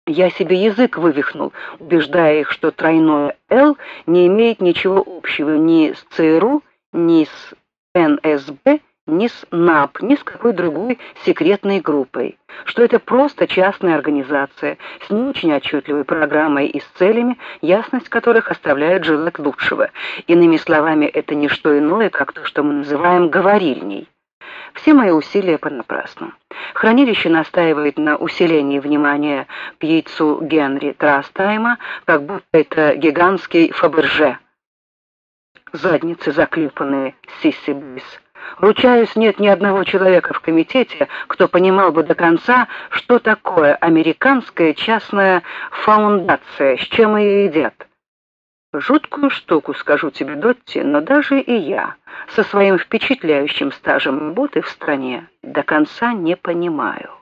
Я себе язык вывихнул, убеждая их, что тройное «Л» не имеет ничего общего ни с ЦРУ, ни с НСБ, ни с НАП, ни с какой другой секретной группой, что это просто частная организация с не очень отчетливой программой и с целями, ясность которых оставляет желать лучшего. Иными словами, это не что иное, как то, что мы называем говорильней. Все мои усилия понапрасну. Хранилище настаивает на усилении внимания к яйцу Генри Трастайма, как будто это гигантский Фаберже. Задницы заклепанные, Сисси Бис. Ручаюсь, нет ни одного человека в комитете, кто понимал бы до конца, что такое американская частная фаундация, с чем ее едят. Жуткую штуку, скажу тебе, Дотти, но даже и я, со своим впечатляющим стажем работы в стране, до конца не понимаю.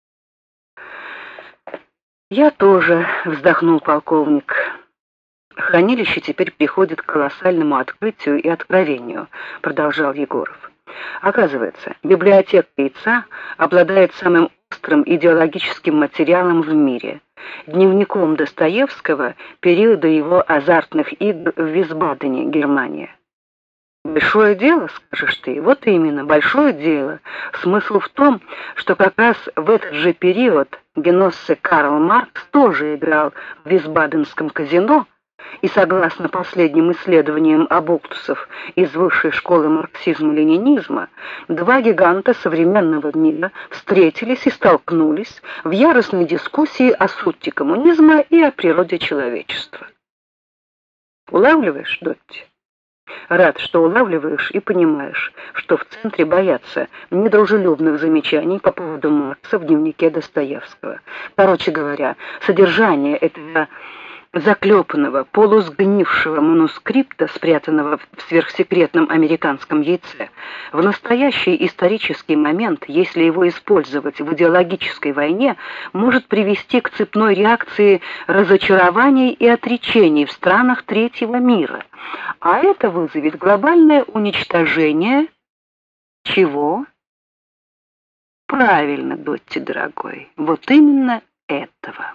Я тоже, вздохнул полковник. Хранилище теперь приходит к колоссальному открытию и откровению, продолжал Егоров. Оказывается, библиотека яйца обладает самым острым идеологическим материалом в мире. Дневником Достоевского периода его азартных игр в Висбадене, Германия. Большое дело, скажешь ты? Вот именно, большое дело. Смысл в том, что как раз в этот же период Геноссе Карл Маркс тоже играл в Висбаденском казино, и согласно последним исследованиям оболтусов из высшей школы марксизма-ленинизма, два гиганта современного мира встретились и столкнулись в яростной дискуссии о сути коммунизма и о природе человечества. Улавливаешь, Дотти? Рад, что улавливаешь и понимаешь, что в центре боятся недружелюбных замечаний по поводу Маркса в дневнике Достоевского. Короче говоря, содержание этого заклепанного, полусгнившего манускрипта, спрятанного в сверхсекретном американском яйце, в настоящий исторический момент, если его использовать в идеологической войне, может привести к цепной реакции разочарований и отречений в странах третьего мира. А это вызовет глобальное уничтожение чего? Правильно, Дотти, дорогой, вот именно этого.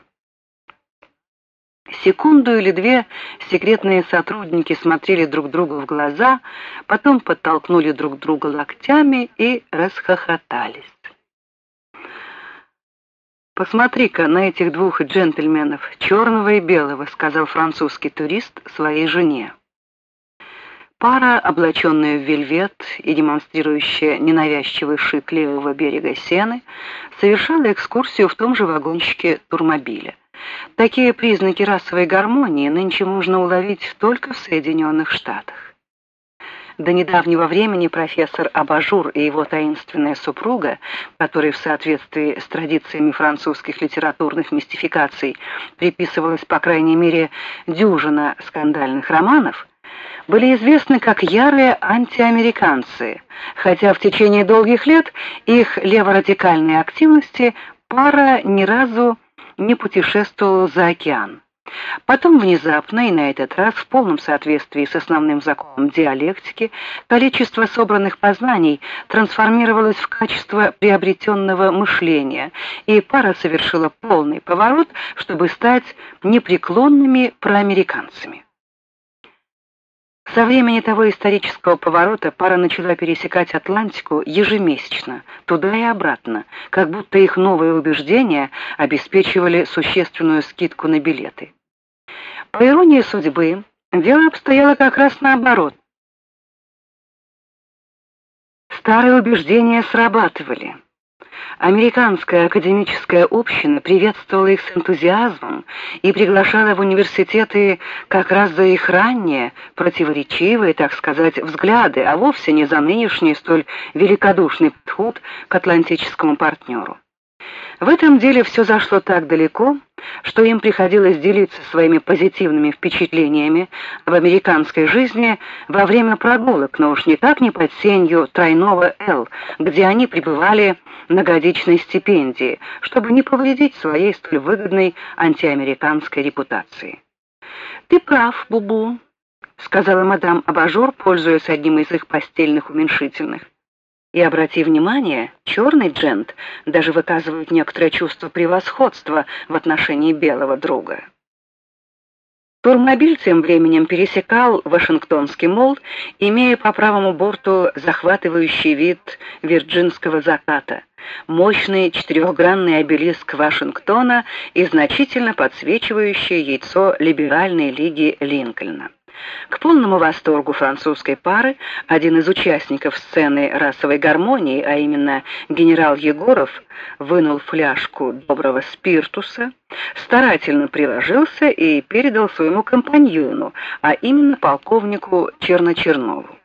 Секунду или две секретные сотрудники смотрели друг другу в глаза, потом подтолкнули друг друга локтями и расхохотались. «Посмотри-ка на этих двух джентльменов, черного и белого», — сказал французский турист своей жене. Пара, облаченная в вельвет и демонстрирующая ненавязчивый шик левого берега Сены, совершала экскурсию в том же вагончике турмобиля. Такие признаки расовой гармонии нынче можно уловить только в Соединенных Штатах. До недавнего времени профессор Абажур и его таинственная супруга, которой в соответствии с традициями французских литературных мистификаций приписывалась по крайней мере дюжина скандальных романов, были известны как ярые антиамериканцы, хотя в течение долгих лет их леворадикальной активности пара ни разу не путешествовала за океан. Потом внезапно, и на этот раз в полном соответствии с основным законом диалектики, количество собранных познаний трансформировалось в качество приобретенного мышления, и пара совершила полный поворот, чтобы стать непреклонными проамериканцами. Со времени того исторического поворота пара начала пересекать Атлантику ежемесячно, туда и обратно, как будто их новые убеждения обеспечивали существенную скидку на билеты. По иронии судьбы, дело обстояло как раз наоборот. Старые убеждения срабатывали. Американская академическая община приветствовала их с энтузиазмом и приглашала в университеты как раз за их ранние, противоречивые, так сказать, взгляды, а вовсе не за нынешний столь великодушный подход к атлантическому партнеру. В этом деле все зашло так далеко, что им приходилось делиться своими позитивными впечатлениями об американской жизни во время прогулок, но уж никак не под сенью тройного «Л», где они пребывали на годичной стипендии, чтобы не повредить своей столь выгодной антиамериканской репутации. «Ты прав, Бубу», — сказала мадам Абажур, пользуясь одним из их постельных уменьшительных. И, обрати внимание, черный джент даже выказывает некоторое чувство превосходства в отношении белого друга. Турмобиль тем временем пересекал Вашингтонский мол, имея по правому борту захватывающий вид вирджинского заката, мощный четырехгранный обелиск Вашингтона и значительно подсвечивающее яйцо либеральной лиги Линкольна. К полному восторгу французской пары один из участников сцены расовой гармонии, а именно генерал Егоров, вынул фляжку доброго спиртуса, старательно приложился и передал своему компаньону, а именно полковнику Черночернову.